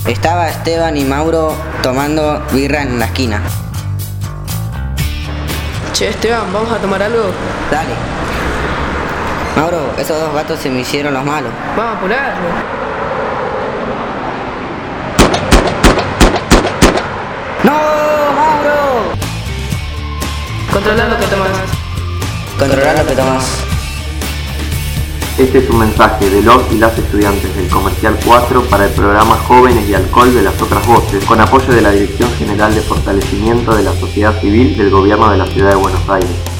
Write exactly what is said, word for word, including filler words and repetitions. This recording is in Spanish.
Estaba Esteban y Mauro tomando birra en la esquina. Che, Esteban, ¿vamos a tomar algo? Dale. Mauro, esos dos gatos se me hicieron los malos. Vamos a apurarlo. ¡No, Mauro! Controlar lo que tomas. Controlar lo que tomas. Este es un mensaje de los y las estudiantes del Comercial cuatro para el programa Jóvenes y Alcohol de las Otras Voces, con apoyo de la Dirección General de Fortalecimiento de la Sociedad Civil del Gobierno de la Ciudad de Buenos Aires.